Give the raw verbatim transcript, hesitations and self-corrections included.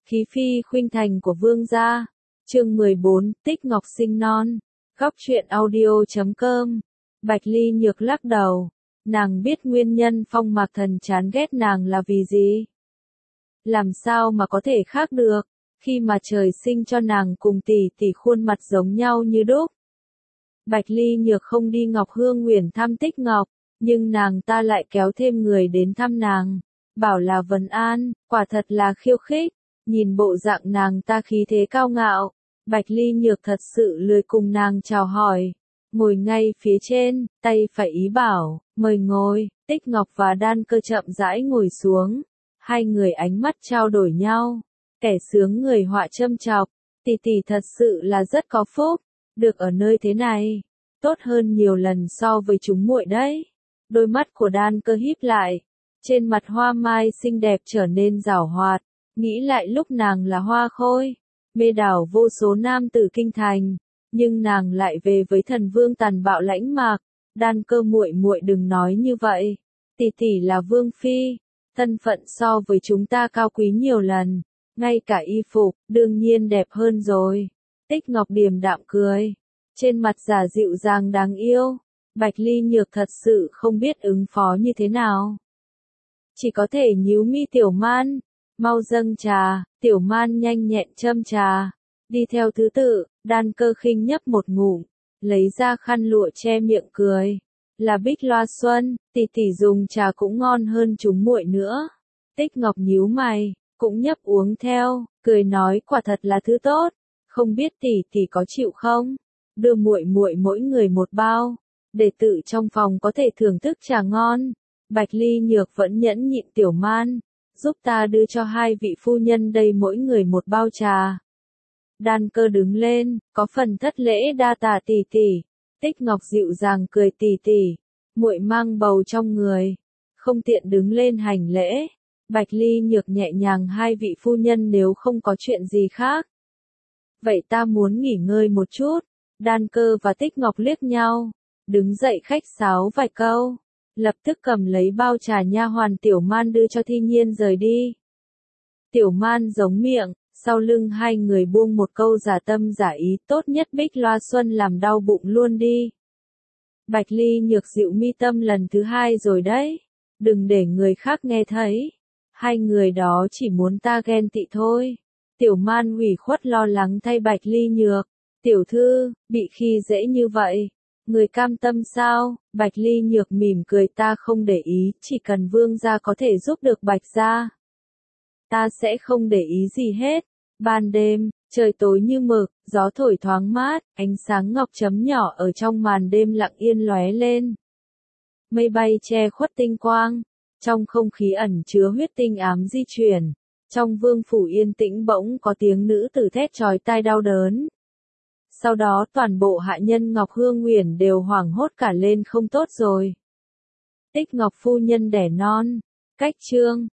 Khí phi khuynh thành của vương gia. Chương mười bốn, Tích Ngọc sinh non. Góc truyện audio chấm com. Bạch Ly Nhược lắc đầu. Nàng biết nguyên nhân Phong Mạc Thần chán ghét nàng là vì gì. Làm sao mà có thể khác được, khi mà trời sinh cho nàng cùng tỷ tỷ khuôn mặt giống nhau như đúc. Bạch Ly Nhược không đi Ngọc Hương Nguyền thăm Tích Ngọc, nhưng nàng ta lại kéo thêm người đến thăm nàng, bảo là vấn an, quả thật là khiêu khích. Nhìn bộ dạng nàng ta khí thế cao ngạo, Bạch Ly Nhược thật sự lười cùng nàng chào hỏi. Ngồi ngay phía trên, tay phải ý bảo, mời ngồi. Tích Ngọc và Đan Cơ chậm rãi ngồi xuống. Hai người ánh mắt trao đổi nhau. Kẻ sướng người họa châm chọc, tỷ tỷ thật sự là rất có phúc, được ở nơi thế này, tốt hơn nhiều lần so với chúng muội đấy. Đôi mắt của Đan Cơ híp lại, trên mặt hoa mai xinh đẹp trở nên giảo hoạt, nghĩ lại lúc nàng là hoa khôi, mê đảo vô số nam tử kinh thành, nhưng nàng lại về với thần vương tàn bạo lãnh mạc. Đan Cơ muội muội đừng nói như vậy, tỷ tỷ là vương phi, thân phận so với chúng ta cao quý nhiều lần, ngay cả y phục, đương nhiên đẹp hơn rồi. Tích Ngọc điềm đạm cười, trên mặt giả dịu dàng đáng yêu. Bạch Ly Nhược thật sự không biết ứng phó như thế nào, chỉ có thể nhíu mi. Tiểu Man, mau dâng trà. Tiểu Man nhanh nhẹn châm trà, đi theo thứ tự. Đan Cơ khinh nhấp một ngụm, lấy ra khăn lụa che miệng cười, là Bích Loa Xuân, tỷ tỷ dùng trà cũng ngon hơn chúng muội nữa. Tích Ngọc nhíu mày, cũng nhấp uống theo, cười nói quả thật là thứ tốt, không biết tỷ tỷ có chịu không, đưa muội muội mỗi người một bao, để tự trong phòng có thể thưởng thức trà ngon. Bạch Ly Nhược vẫn nhẫn nhịn. Tiểu Man, giúp ta đưa cho hai vị phu nhân đây mỗi người một bao trà. Đan Cơ đứng lên, có phần thất lễ, đa tạ tỷ tỷ. Tích Ngọc dịu dàng cười, tỷ tỷ, muội mang bầu trong người, không tiện đứng lên hành lễ. Bạch Ly Nhược nhẹ nhàng, hai vị phu nhân nếu không có chuyện gì khác, vậy ta muốn nghỉ ngơi một chút. Đan Cơ và Tích Ngọc liếc nhau, đứng dậy khách sáo vài câu, lập tức cầm lấy bao trà nha hoàn Tiểu Man đưa cho Thi Nhiên rời đi. Tiểu Man giống miệng, sau lưng hai người buông một câu giả tâm giả ý, tốt nhất Bích Loa Xuân làm đau bụng luôn đi. Bạch Ly Nhược dịu mi, tâm lần thứ hai rồi đấy, đừng để người khác nghe thấy, hai người đó chỉ muốn ta ghen tị thôi. Tiểu Man ủy khuất lo lắng thay Bạch Ly Nhược, tiểu thư, bị khi dễ như vậy, người cam tâm sao? Bạch Ly Nhược mỉm cười, ta không để ý, chỉ cần vương gia có thể giúp được Bạch gia, ta sẽ không để ý gì hết. Ban đêm, trời tối như mực, gió thổi thoáng mát, ánh sáng ngọc chấm nhỏ ở trong màn đêm lặng yên lóe lên. Mây bay che khuất tinh quang, trong không khí ẩn chứa huyết tinh ám di chuyển. Trong vương phủ yên tĩnh bỗng có tiếng nữ tử thét chói tai đau đớn. Sau đó toàn bộ hạ nhân Ngọc Hương Nguyền đều hoảng hốt cả lên, không tốt rồi. Tích Ngọc phu nhân đẻ non. Cách chương